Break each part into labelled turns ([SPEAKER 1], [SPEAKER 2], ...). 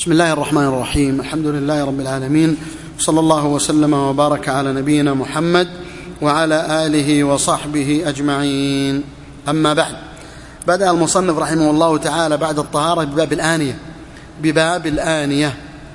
[SPEAKER 1] بسم الله الرحمن الرحيم. الحمد لله رب العالمين، صلى الله وسلم وبارك على نبينا محمد وعلى آله وصحبه أجمعين. أما بعد، بدأ المصنف رحمه الله تعالى بعد الطهارة بباب الآنية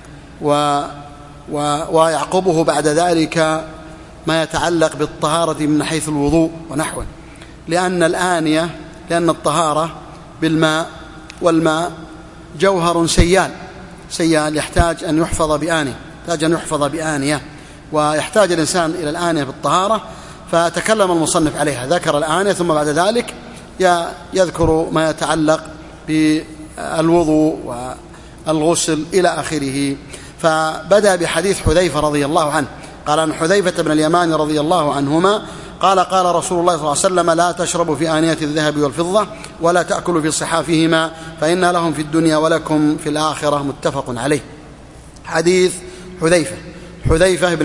[SPEAKER 1] ويعقبه بعد ذلك ما يتعلق بالطهارة من حيث الوضوء ونحوه، لأن الطهارة بالماء، والماء جوهر سيال يحتاج أن يحفظ بآنية، ويحتاج الإنسان إلى الآنية بالطهارة. فتكلم المصنف عليها، ذكر الآنية ثم بعد ذلك يذكر ما يتعلق بالوضوء والغسل إلى آخره. فبدأ بحديث حذيفة رضي الله عنه، قال عن حذيفة بن اليمان رضي الله عنهما قال: قال رسول الله صلى الله عليه وسلم: لا تشربوا في آنية الذهب والفضة ولا تأكلوا في صحافهما فإن لهم في الدنيا ولكم في الآخرة. متفق عليه. حديث حذيفة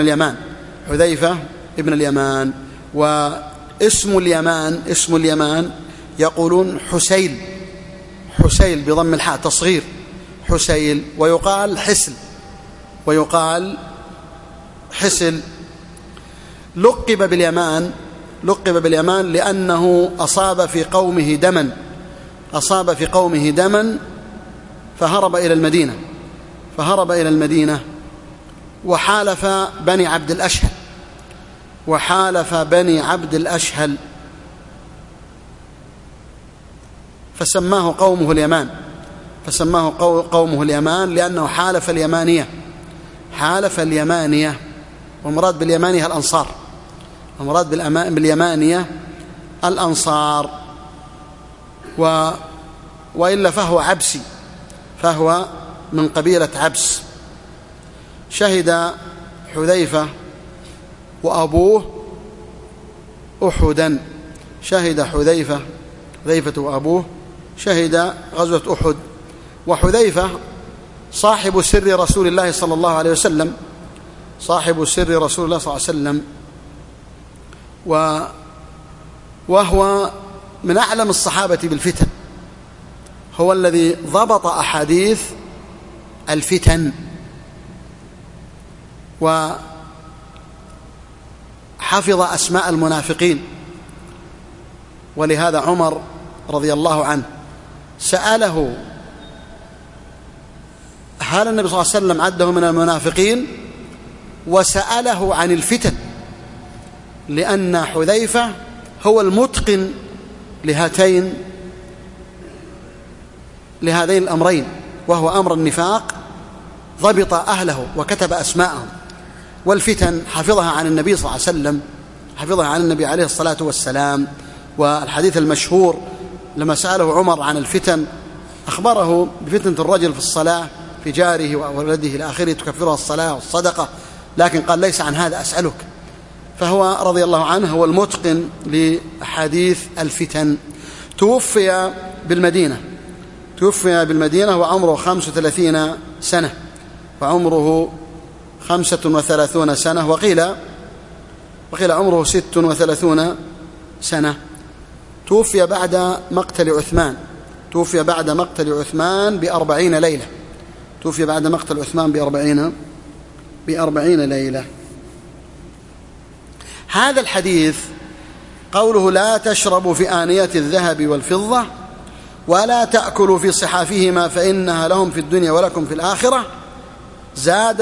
[SPEAKER 1] بن اليمان. واسم اليمان يقولون حسيل بضم الحاء تصغير حسيل، ويقال حسل. لقب باليمان لأنه أصاب في قومه دما فهرب إلى المدينة وحالف بني عبد الأشهل فسماه قومه اليمان لأنه حالف اليمانية. والمراد باليمانية الأنصار. وإلا فهو من قبيلة عبس. شهد حذيفة وأبوه أحدا، حذيفة وأبوه شهد غزوة أحد. وحذيفة صاحب سر رسول الله صلى الله عليه وسلم، وهو من أعلم الصحابة بالفتن، هو الذي ضبط أحاديث الفتن وحفظ أسماء المنافقين. ولهذا عمر رضي الله عنه سأله: هل النبي صلى الله عليه وسلم عده من المنافقين؟ وسأله عن الفتن، لأن حذيفة هو المتقن لهذين الأمرين، وهو أمر النفاق ضبط أهله وكتب أسماءهم، والفتن حفظها عن النبي صلى الله عليه وسلم، حفظها عن النبي عليه الصلاة والسلام. والحديث المشهور لما سأله عمر عن الفتن أخبره بفتنة الرجل في الصلاة في جاره وولده إلى آخره تكفرها الصلاة والصدقة، لكن قال: ليس عن هذا أسألك. فهو رضي الله عنه هو المتقن لحديث الفتن. توفي بالمدينة وعمره 35 سنة، وعمره 35 سنة، وقيل عمره 36 سنة. توفي بعد مقتل عثمان ب40 ليلة. هذا الحديث قوله: لا تشربوا في آنية الذهب والفضة ولا تأكلوا في صحافهما فإنها لهم في الدنيا ولكم في الآخرة. زاد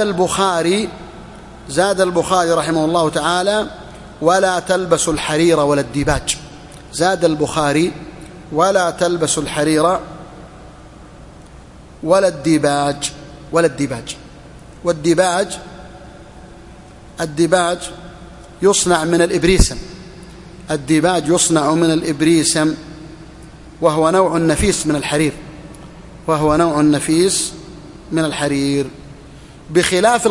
[SPEAKER 1] البخاري رحمه الله تعالى: ولا تلبسوا الحرير ولا الديباج. زاد البخاري: ولا تلبسوا الحرير ولا الديباج. والديباج يصنع من الإبريسم، وهو نوع نفيس من الحرير، بخلاف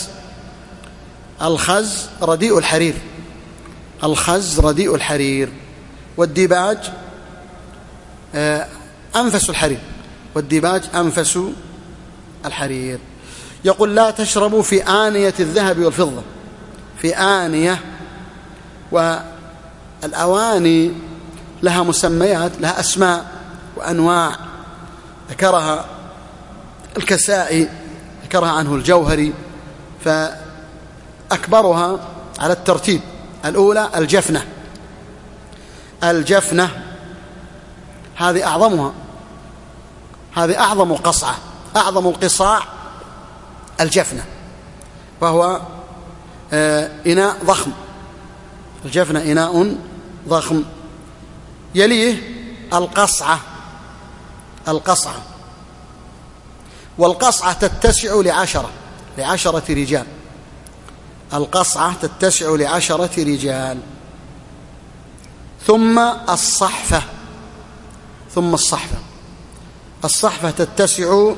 [SPEAKER 1] الخز رديء الحرير، والديباج أنفس الحرير. يقول: لا تشربوا في آنية الذهب والفضة. في آنية، والأواني لها مسميات، لها أسماء وأنواع ذكرها الكسائي ذكرها عنه الجوهري، فأكبرها على الترتيب: الأولى الجفنة هذه أعظمها، هذه أعظم قصعة، أعظم القصاع الجفنة، وهو إناء ضخم. الجفنة إناء ضخم. يليه القصعة، والقصعة تتسع لعشرة رجال. القصعة تتسع ل10 رجال. ثم الصحفة تتسع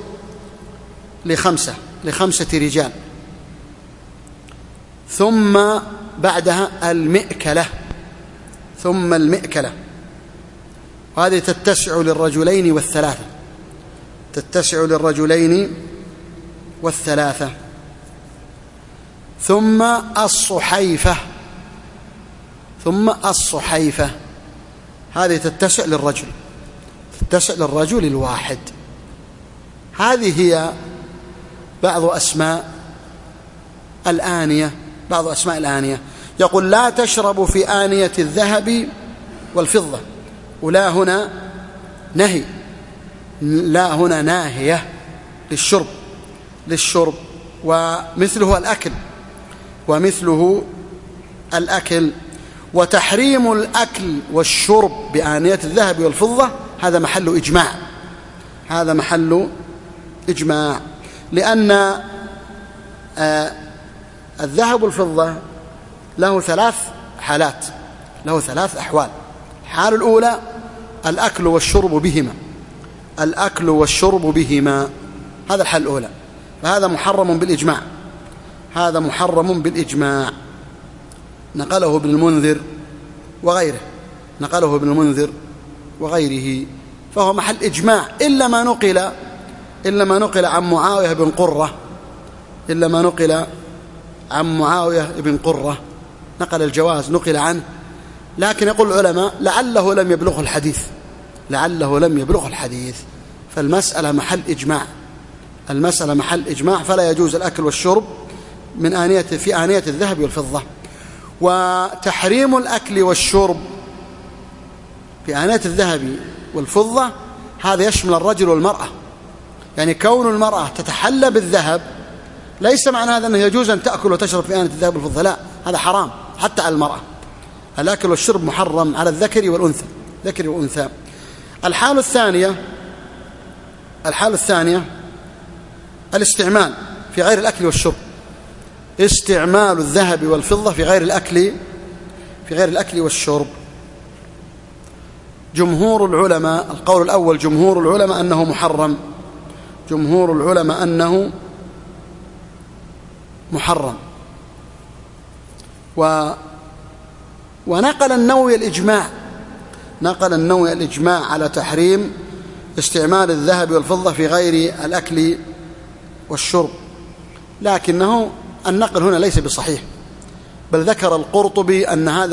[SPEAKER 1] ل5 رجال. ثم بعدها المئكلة، وهذه تتسع للرجلين والثلاثة. ثم الصحيفة هذه تتسع للرجل الواحد. هذه هي بعض أسماء الآنية. يقول: لا تشرب في آنية الذهب والفضة. ولا هنا نهي، لا هنا ناهية للشرب. ومثله الأكل. وتحريم الأكل والشرب بآنية الذهب والفضة هذا محل إجماع، لأن الذهب والفضة له 3 حالات، له 3 أحوال. الحالة الأولى الأكل والشرب بهما، هذا الحالة الأولى، فهذا محرم بالإجماع. نقله ابن المنذر وغيره، فهو محل إجماع، إلا ما نقل عن معاوية بن قرة، نقل الجواز، نقل عنه، لكن يقول العلماء لعله لم يبلغ الحديث. فالمسألة محل إجماع، فلا يجوز الأكل والشرب في آنية الذهب والفضة. وتحريم الأكل والشرب في آنية الذهب والفضة هذا يشمل الرجل والمرأة. يعني كون المرأة تتحلى بالذهب ليس معنى هذا أنه يجوز أن تأكل وتشرب في آنية الذهب والفضة، لا، هذا حرام حتى على المرأة. الأكل والشرب محرم على الذكر والأنثى. الحالة الثانية الاستعمال في غير الأكل والشرب، استعمال الذهب والفضة في غير الأكل والشرب. جمهور العلماء، القول الأول جمهور العلماء أنه محرم. ونقل النووي الإجماع على تحريم استعمال الذهب والفضة في غير الأكل والشرب، لكنه النقل هنا ليس بصحيح، بل ذكر القرطبي أن هذا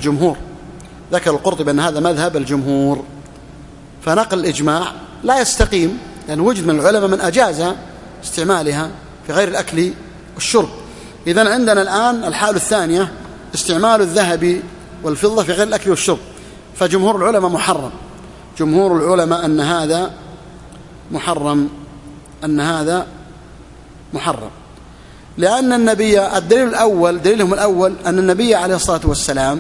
[SPEAKER 1] مذهب الجمهور. فنقل الإجماع لا يستقيم، لأن وجد من العلماء من أجاز استعمالها في غير الأكل والشرب. إذن عندنا الآن الحالة الثانية استعمال الذهب والفضة في غير الأكل والشرب، فجمهور العلماء أن هذا محرم، لأن النبي دليلهم الأول أن النبي عليه الصلاة والسلام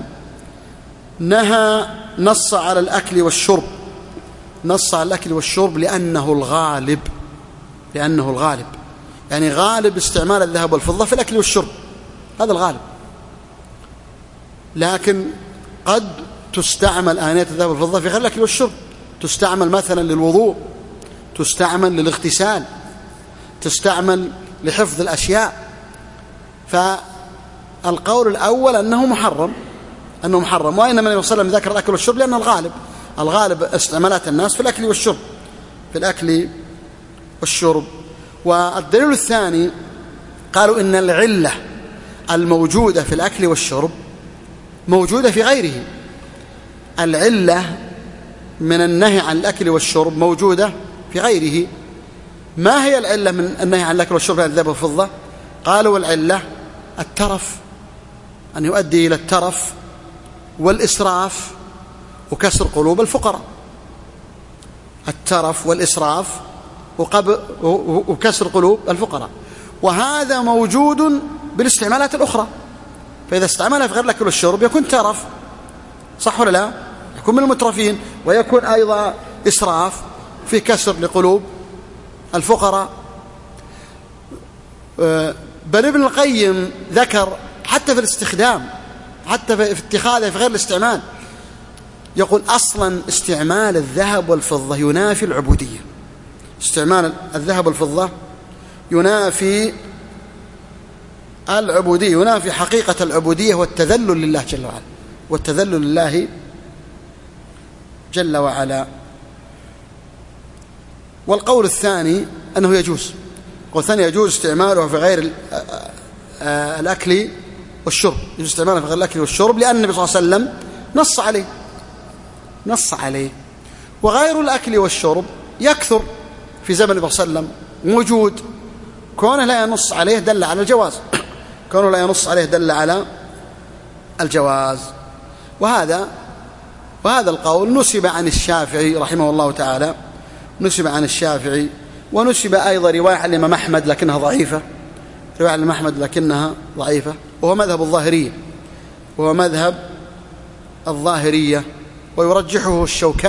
[SPEAKER 1] نص على الأكل والشرب لأنه الغالب، يعني غالب استعمال الذهب والفضة في الأكل والشرب، هذا الغالب. لكن قد تستعمل آنية الذهب والفضة في غير الأكل والشرب، تستعمل مثلا للوضوء، تستعمل للاغتسال، تستعمل لحفظ الأشياء. فالقول الأول أنه محرم، وإنما النبي صلى الله عليه وسلم ذكر الأكل والشرب لأن الغالب استعمالات الناس في الأكل والشرب. والدليل الثاني قالوا إن العلة الموجودة في الأكل والشرب موجودة في غيره. العلة من النهي عن الأكل والشرب موجودة في غيره، ما هي العلة من النهي عن الأكل والشرب عن الذهب والفضة؟ قالوا العلة الترف، أن يؤدي إلى الترف والإسراف وكسر قلوب الفقراء. الترف والإسراف وكسر قلوب الفقراء، وهذا موجود بالاستعمالات الأخرى. فإذا استعملها في غير الأكل والشرب يكون ترف، صح ولا لا؟ يكون من المترفين، ويكون أيضا إسراف في كسر لقلوب الفقراء. بل ابن القيم ذكر حتى في الاستخدام، حتى في اتخاذه في غير الاستعمال، يقول أصلا استعمال الذهب والفضة ينافي العبودية. استعمال الذهب والفضة ينافي العبودية، ينافي حقيقة العبودية والتذلل لله جل وعلا، والتذلل لله جل وعلا. والقول الثاني أنه يجوز، القول الثاني يجوز استعمالها في غير الأكل والشرب، يجوز استعمالها في غير الأكل والشرب، لأن النبي صلى الله عليه وسلم نص عليه. وغير الأكل والشرب يكثر في زمن النبي صلى الله عليه وسلم موجود، كونه لا ينص عليه دل على الجواز، كونه لا ينص عليه دل على الجواز. وهذا القول نسب عن الشافعي رحمه الله تعالى، نسب عن الشافعي، ونسب أيضا رواية عن الإمام أحمد لكنها ضعيفة، رواية عن الإمام أحمد لكنها ضعيفة، وهو مذهب الظاهرية، وهو مذهب الظاهرية، ويرجحه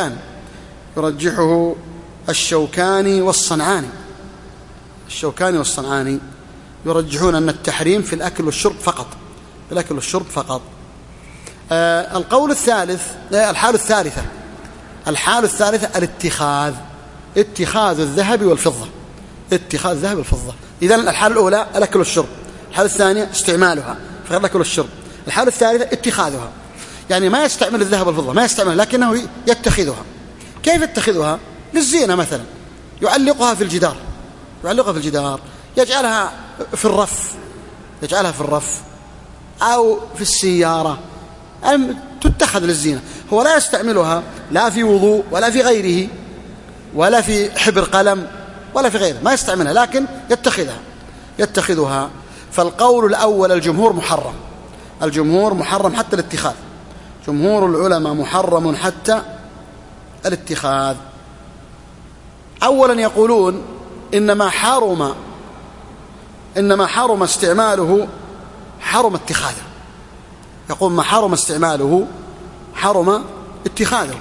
[SPEAKER 1] الشوكاني والصنعاني. الشوكاني والصنعاني يرجحون أن التحريم في الأكل والشرب فقط، في الأكل والشرب فقط. القول الثالث، الحالة الثالثة اتخاذ الذهب والفضة، اتخاذ الذهب والفضة. إذن الحالة الأولى الأكل والشرب، الحالة الثانية استعمالها في غير الأكل والشرب، الحالة الثالثة اتخاذها، يعني ما يستعمل الذهب والفضة، ما يستعمل، لكنه يتخذها. كيف يتخذها؟ للزينة مثلا، يعلقها في الجدار، يجعلها في الرف أو في السيارة، تتخذ للزينة. هو لا يستعملها لا في وضوء ولا في غيره، ولا في حبر قلم ولا في غيره، ما يستعملها، لكن يتخذها. فالقول الأول الجمهور محرم حتى الاتخاذ، جمهور العلماء محرم حتى الاتخاذ. أولا يقولون إنما حرم استعماله، حرم اتخاذه. يقول ما حرم استعماله حرم اتخاذه.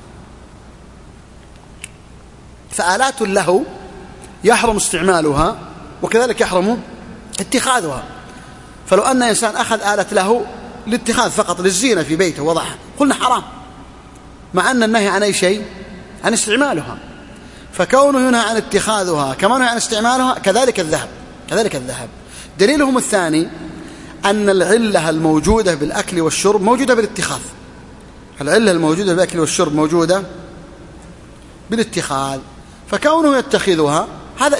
[SPEAKER 1] فآلات له يحرم استعمالها، وكذلك يحرم اتخاذها. فلو أن إنسان أخذ آلة له للاتخاذ فقط للزينة في بيته وضعها، قلنا حرام، مع أن النهي عن أي شيء؟ عن استعمالها. فكونه ينهى عن اتخاذها كما نهى عن استعمالها، كذلك الذهب. دليلهم الثاني أن العلة الموجودة بالأكل والشرب موجودة بالاتخاذ، العلة الموجودة بالأكل والشرب موجودة بالاتخاذ، فكونه يتخذها هذا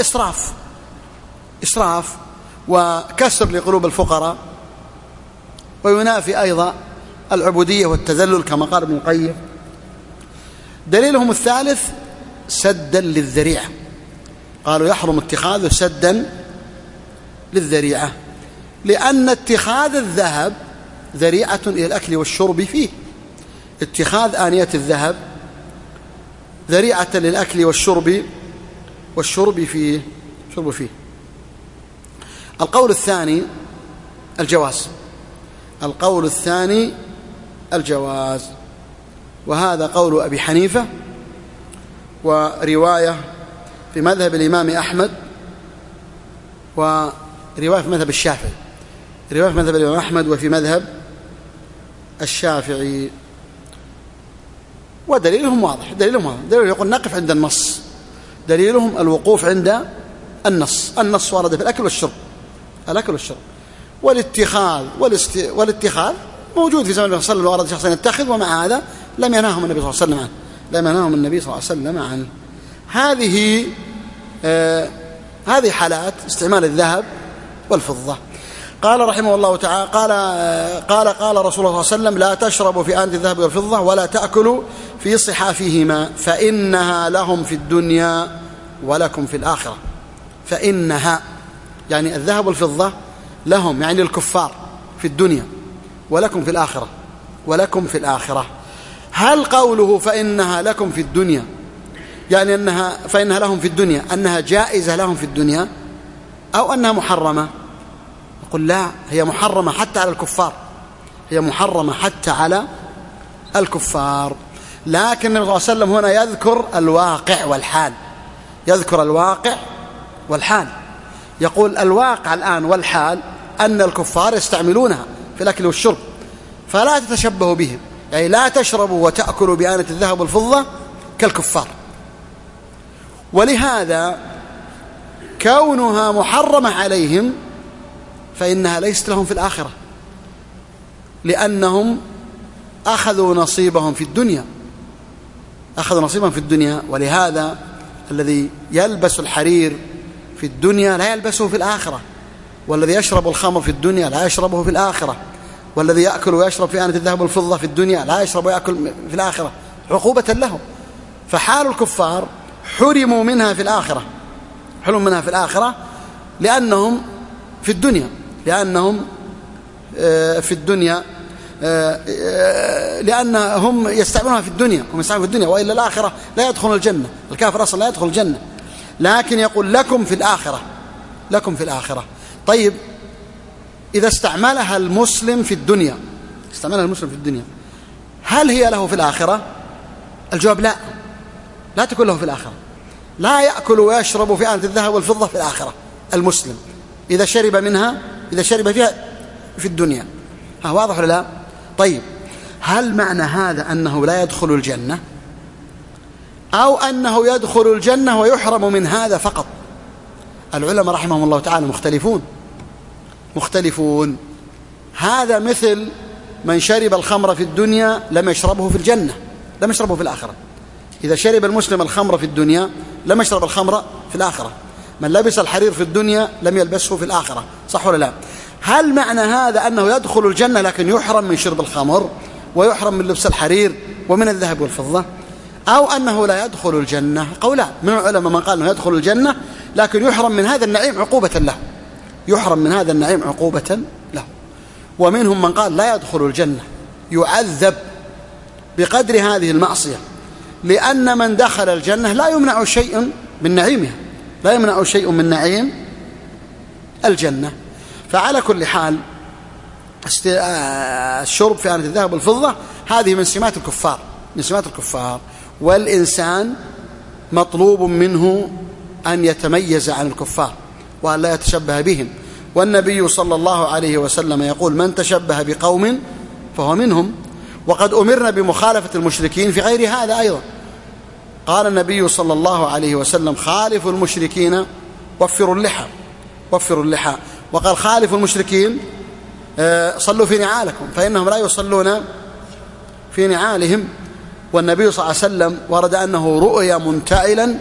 [SPEAKER 1] إسراف وكسر لقلوب الفقراء، وينافي أيضا العبودية والتذلل كما قال ابن القيم. دليلهم الثالث سدا للذريعة، قالوا يحرم اتخاذه سدا للذريعة، لأن اتخاذ الذهب ذريعة إلى الأكل والشرب فيه، اتخاذ آنية الذهب ذريعة للأكل والشرب فيه. القول الثاني الجواز، وهذا قول أبي حنيفة، ورواية في مذهب الإمام أحمد، ورواية في مذهب الشافعي، رواية في مذهب الإمام أحمد وفي مذهب الشافعي. ودليلهم واضح، دليلهم يقول نقف عند النص، دليلهم الوقوف عند النص ورد في الأكل والشرب، والاتخاذ موجود في زمن النبي صلى الله عليه وسلم، ورد شخص يتخذ، ومع هذا لم ينهاهم النبي صلى الله عليه وسلم عنه، هذه حالات استعمال الذهب والفضة. قال رحمه الله تعالى قال رسول الله صلى الله عليه وسلم لا تشربوا في آنية الذهب والفضة ولا تأكلوا في صحافهما فإنها لهم في الدنيا ولكم في الآخرة. فإنها، يعني الذهب والفضة لهم، يعني الكفار في الدنيا، ولكم في الآخرة، ولكم في الآخرة. هل قوله فإنها لكم في الدنيا يعني فإنها لهم في الدنيا أنها جائزة لهم في الدنيا، أو أنها محرمة؟ نقول لا، هي محرمة حتى على الكفار، هي محرمة حتى على الكفار. لكن النبي صلى الله عليه وسلم هنا يذكر الواقع والحال، يذكر الواقع والحال. يقول الواقع الآن والحال أن الكفار يستعملونها في الأكل والشرب، فلا تتشبهوا بهم، يعني لا تشربوا وتأكلوا بآنة الذهب والفضة كالكفار. ولهذا كونها محرمة عليهم فإنها ليست لهم في الآخرة، لأنهم أخذوا نصيبهم في الدنيا، أخذوا نصيبهم في الدنيا. ولهذا الذي يلبس الحرير في الدنيا لا يلبسه في الآخرة، والذي يشرب الخمر في الدنيا لا يشربه في الآخرة، والذي يأكل ويشرب في آنة الذهب والفضة في الدنيا لا يشرب ويأكل في الآخرة، عقوبة لهم. فحال الكفار حرموا منها في الآخرة، حرموا منها في الآخرة لأنهم في الدنيا، لأنهم في الدنيا، لأنهم يستعملونها في الدنيا، هم يستعملون في الدنيا، وإلا الآخرة لا يدخل الجنة، الكافر أصلا لا يدخل الجنة. لكن يقول لكم في الآخرة، لكم في الآخرة. طيب إذا استعملها المسلم في الدنيا، استعملها المسلم في الدنيا، هل هي له في الآخرة؟ الجواب لا، لا تكون له في الآخرة. لا يأكل ويشرب في آنة الذهب والفضة في الآخرة المسلم إذا شرب منها، إذا شرب فيها في الدنيا. واضح ولا لا؟ طيب هل معنى هذا أنه لا يدخل الجنة، أو أنه يدخل الجنة ويحرم من هذا فقط؟ العلماء رحمهم الله تعالى مختلفون. هذا مثل من شرب الخمر في الدنيا لم يشربه في الجنة، لم يشربه في الآخرة. إذا شرب المسلم الخمر في الدنيا لم يشرب الخمر في الآخرة. من لبس الحرير في الدنيا لم يلبسه في الآخرة، صح ولا لا؟ هل معنى هذا أنه يدخل الجنة لكن يحرم من شرب الخمر ويحرم من لبس الحرير ومن الذهب والفضة، أو أنه لا يدخل الجنة؟ قولان من العلماء، من قال أنه يدخل الجنة لكن يحرم من هذا النعيم عقوبة له، يحرم من هذا النعيم عقوبة له. ومنهم من قال لا يدخل الجنة، يعذب بقدر هذه المعصية، لأن من دخل الجنة لا يمنع شيء من نعيمها، لا يمنع شيء من نعيم الجنة. فعلى كل حال الشرب في آنة الذهب والفضة هذه من سمات الكفار، من سمات الكفار. والإنسان مطلوب منه أن يتميز عن الكفار وأن لا يتشبه بهم. والنبي صلى الله عليه وسلم يقول من تشبه بقوم فهو منهم. وقد أمرنا بمخالفة المشركين في غير هذا أيضا. قال النبي صلى الله عليه وسلم خالفوا المشركين وفروا اللحى، وفروا اللحى. وقال خالفوا المشركين صلوا في نعالكم فإنهم لا يصلون في نعالهم. والنبي صلى الله عليه وسلم ورد أنه رؤيا منتعلا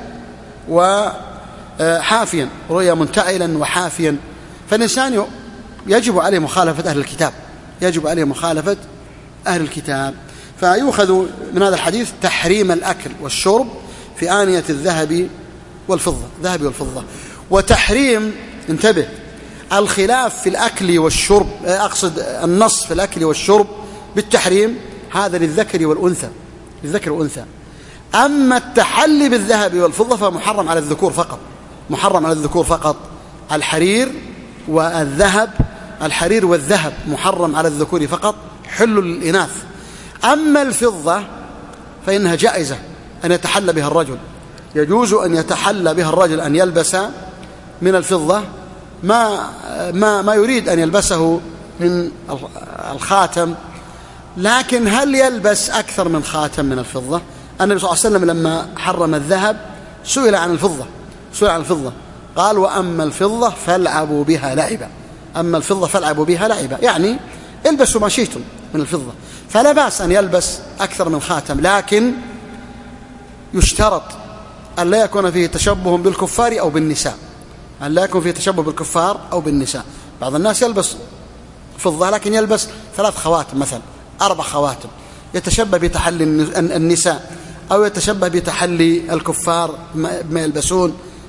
[SPEAKER 1] وحافيا، رؤيا منتعلا وحافيا. فالإنسان يجب عليه مخالفة أهل الكتاب، يجب عليه مخالفة أهل الكتاب. فيؤخذ من هذا الحديث تحريم الأكل والشرب في آنية الذهب والفضة، الذهب والفضة. وتحريم، انتبه، الخلاف في الأكل والشرب، أقصد النص في الأكل والشرب بالتحريم هذا للذكر والأنثى، للذكر والأنثى. أما التحلي بالذهب والفضة فمحرم على الذكور فقط، محرم على الذكور فقط. الحرير والذهب، الحرير والذهب محرم على الذكور فقط، حل للإناث. أما الفضة فإنها جائزة أن يتحلى بها الرجل، يجوز أن يتحلى بها الرجل، أن يلبس من الفضة ما يريد أن يلبسه من الخاتم. لكن هل يلبس أكثر من خاتم من الفضة؟ النبي صلى الله عليه وسلم لما حرم الذهب سئل عن الفضة، سئل عن الفضة قال وأما الفضة فالعبوا بها لعبا، أما الفضة فالعبوا بها لعبا، يعني البسوا ما شئتم من الفضة. فلا بأس أن يلبس أكثر من خاتم، لكن يشترط أن لا يكون فيه تشبه بالكفار أو بالنساء، أن لا يكون فيه تشبه بالكفار أو بالنساء. بعض الناس يلبس فضة لكن يلبس 3 خواتم مثلا، 4 خواتم، يتشبه بتحلي النساء أو يتشبه بتحلي الكفار ما يلبسون.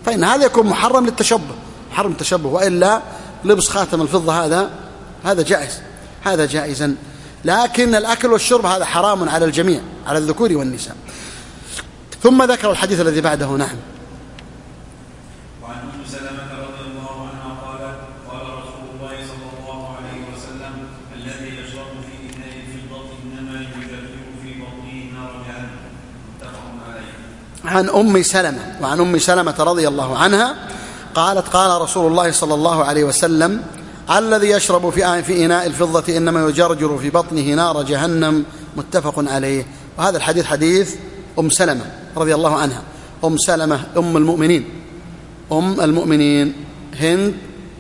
[SPEAKER 1] فإن هذا يكون محرم للتشبه، وإلا لبس خاتم الفضة هذا جائز، هذا جائزا. لكن الأكل والشرب هذا حرام على الجميع، على الذكور والنساء. ثم ذكر الحديث الذي بعده. نعم.
[SPEAKER 2] وعن أم سلمة رضي الله عنها قالت: قال رسول الله صلى الله عليه وسلم: الذي يشرب في إناء الفضة إنما يجرجر في بطنه نار جهنم. متفق عليه.
[SPEAKER 1] وعن أم سلمة رضي الله عنها قالت: قال رسول الله صلى الله عليه وسلم: الذي يشرب في إناء الفضة إنما يجرجر في بطنه نار جهنم. متفق عليه. وهذا الحديث حديث أم سلمة رضي الله عنها. أم سلمة أم المؤمنين هند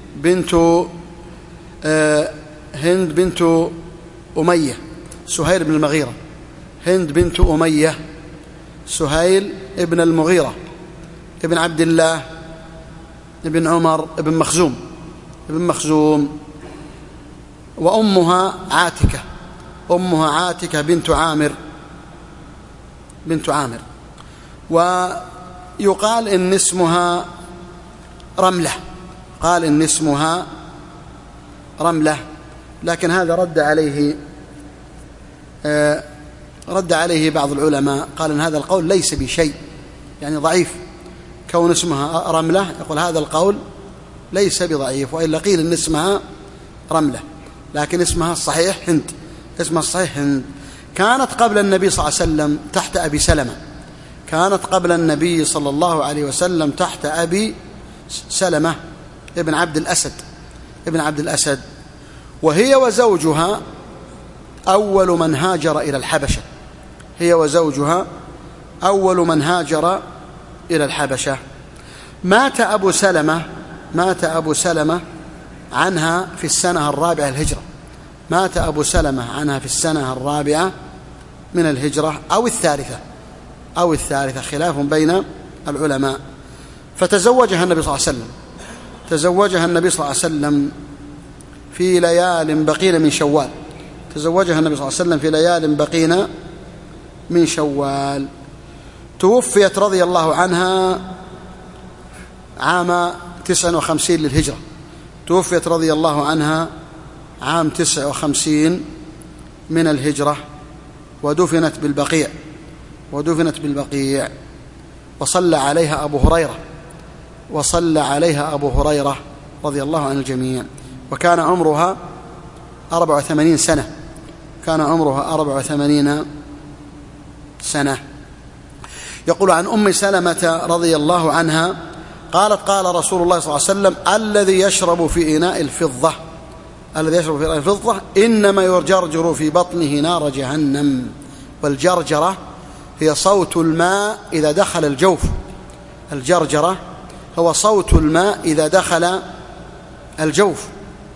[SPEAKER 1] بنت أمية سهيل بن المغيرة. هند بنت أمية سهيل ابن المغيرة ابن عبد الله ابن عمر ابن مخزوم. وأمها عاتكة بنت عامر. ويقال إن اسمها رملة، لكن هذا رد عليه بعض العلماء، قال إن هذا القول ليس بشيء، يعني ضعيف. كون اسمها رملة يقول هذا القول ليس بضعيف، وإلا قيل إن اسمها رملة، لكن اسمها الصحيح هند. كانت قبل النبي صلى الله عليه وسلم تحت أبي سلمة. كانت قبل النبي صلى الله عليه وسلم تحت أبي سلمة ابن عبد الأسد. وهي وزوجها أول من هاجر إلى الحبشة. مات أبو سلمة عنها في السنة الرابعة الهجرة. من الهجرة أو الثالثة، خلاف بين العلماء. فتزوجها النبي صلى الله عليه وسلم في ليال بقين من شوال. توفيت رضي الله عنها عام 59 للهجرة. توفيت رضي الله عنها عام 59 من الهجرة، ودفنت بالبقيع. وصلى عليها أبو هريرة رضي الله عن الجميع. وكان عمرها 84 سنة. يقول عن أم سلمة رضي الله عنها قالت: قال رسول الله صلى الله عليه وسلم: الذي يشرب في إناء الفضة إنما يجرجر في بطنه نار جهنم. والجرجرة هي صوت الماء إذا دخل الجوف. هو صوت الماء إذا دخل الجوف.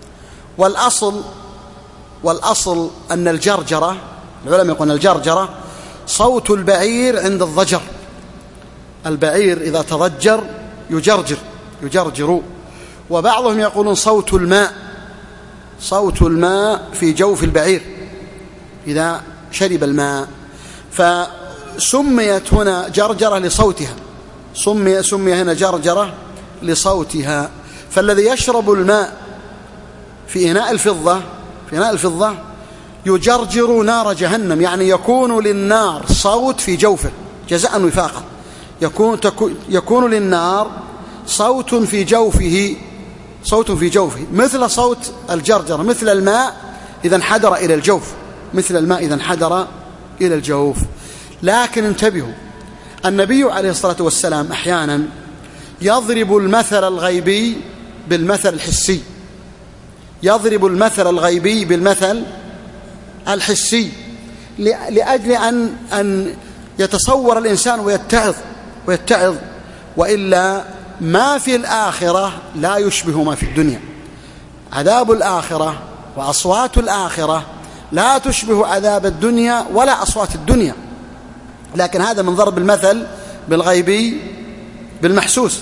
[SPEAKER 1] والأصل أن الجرجرة، العلماء يقولون الجرجرة صوت البعير عند الضجر. البعير إذا تضجر يجرجر. وبعضهم يقولون صوت الماء في جوف البعير إذا شرب الماء. فسميت هنا جرجرة لصوتها، سمي هنا جرجرة لصوتها. فالذي يشرب الماء في إناء الفضة يجرجر نار جهنم، يعني يكون للنار صوت في جوفه جزاء وفاقا. يكون للنار صوت في جوفه مثل صوت الجرجرة، مثل الماء إذا انحدر إلى الجوف. لكن انتبهوا، النبي عليه الصلاة والسلام أحيانا يضرب المثل الغيبي بالمثل الحسي، لأجل أن يتصور الإنسان ويتعظ. وإلا ما في الآخرة لا يشبه ما في الدنيا. عذاب الآخرة وأصوات الآخرة لا تشبه عذاب الدنيا ولا أصوات الدنيا، لكن هذا من ضرب المثل بالغيبي بالمحسوس.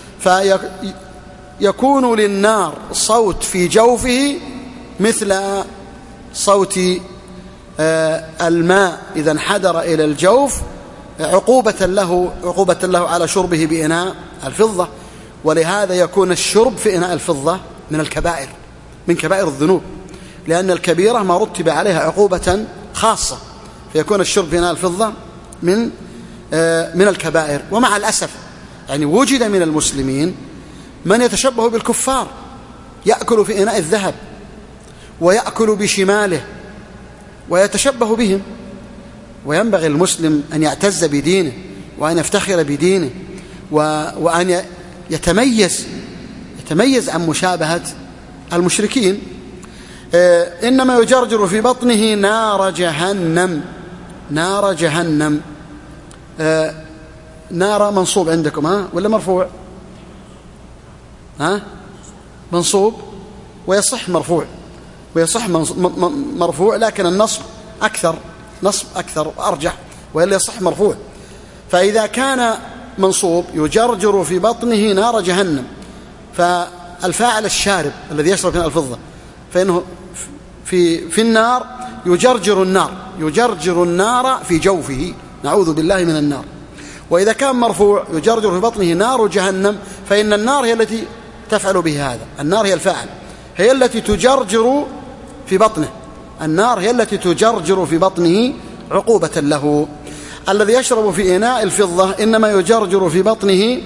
[SPEAKER 1] فيكون للنار صوت في جوفه مثل صوت الماء إذا انحدر إلى الجوف عقوبة له على شربه بإناء الفضة. ولهذا يكون الشرب في إناء الفضة من الكبائر، من كبائر الذنوب، لأن الكبيرة ما رتب عليها عقوبة خاصة، فيكون الشرب في إناء الفضة من الكبائر. ومع الأسف يعني وجد من المسلمين من يتشبه بالكفار، يأكل في إناء الذهب ويأكل بشماله ويتشبه بهم. وينبغي المسلم أن يعتز بدينه وأن يفتخر بدينه وأن يتميز عن مشابهة المشركين. إنما يجرجر في بطنه نار جهنم. نار جهنم. نار منصوب عندكم ولا مرفوع؟ منصوب، ويصح مرفوع، ويصح مرفوع، لكن النصب أكثر وأرجح، وإلا يصح مرفوع. فإذا كان منصوب يجرجر في بطنه نار جهنم، فالفاعل الشارب الذي يشرب من الفضة، فإنه في النار يجرجر النار في جوفه، نعوذ بالله من النار. وإذا كان مرفوع يجرجر في بطنه نار جهنم، فإن النار هي التي تفعل به هذا، النار هي الفاعل، هي التي تجرجر في بطنه، النار هي التي تجرجر في بطنه عقوبة له. الذي يشرب في إناء الفضة إنما يجرجر في بطنه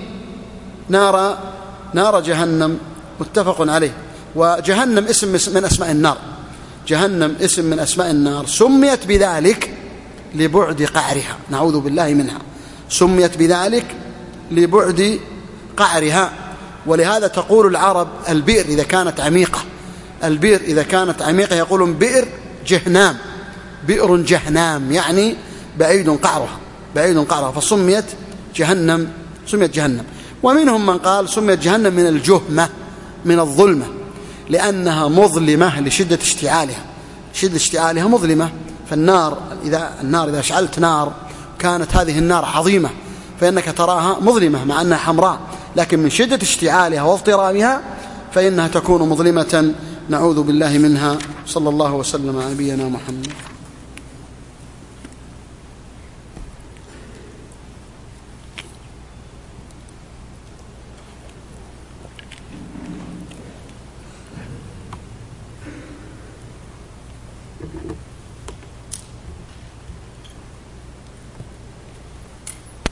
[SPEAKER 1] نار جهنم، متفق عليه. وجهنم اسم من أسماء النار، جهنم اسم من أسماء النار، سميت بذلك لبعد قعرها، نعوذ بالله منها، سميت بذلك لبعد قعرها. ولهذا تقول العرب البئر إذا كانت عميقة، البئر إذا كانت عميقة يقولون بئر جهنام، بئر جهنام يعني بعيد قعرها، فسميت جهنم. ومنهم من قال سميت جهنم من الجهمة، من الظلمة، لأنها مظلمة لشدة اشتعالها مظلمة. فالنار إذا أشعلت نار كانت هذه النار عظيمة، فإنك تراها مظلمة مع أنها حمراء، لكن من شدة اشتعالها واضطرابها فإنها تكون مظلمة، نعوذ بالله منها. صلى الله وسلم على نبينا محمد.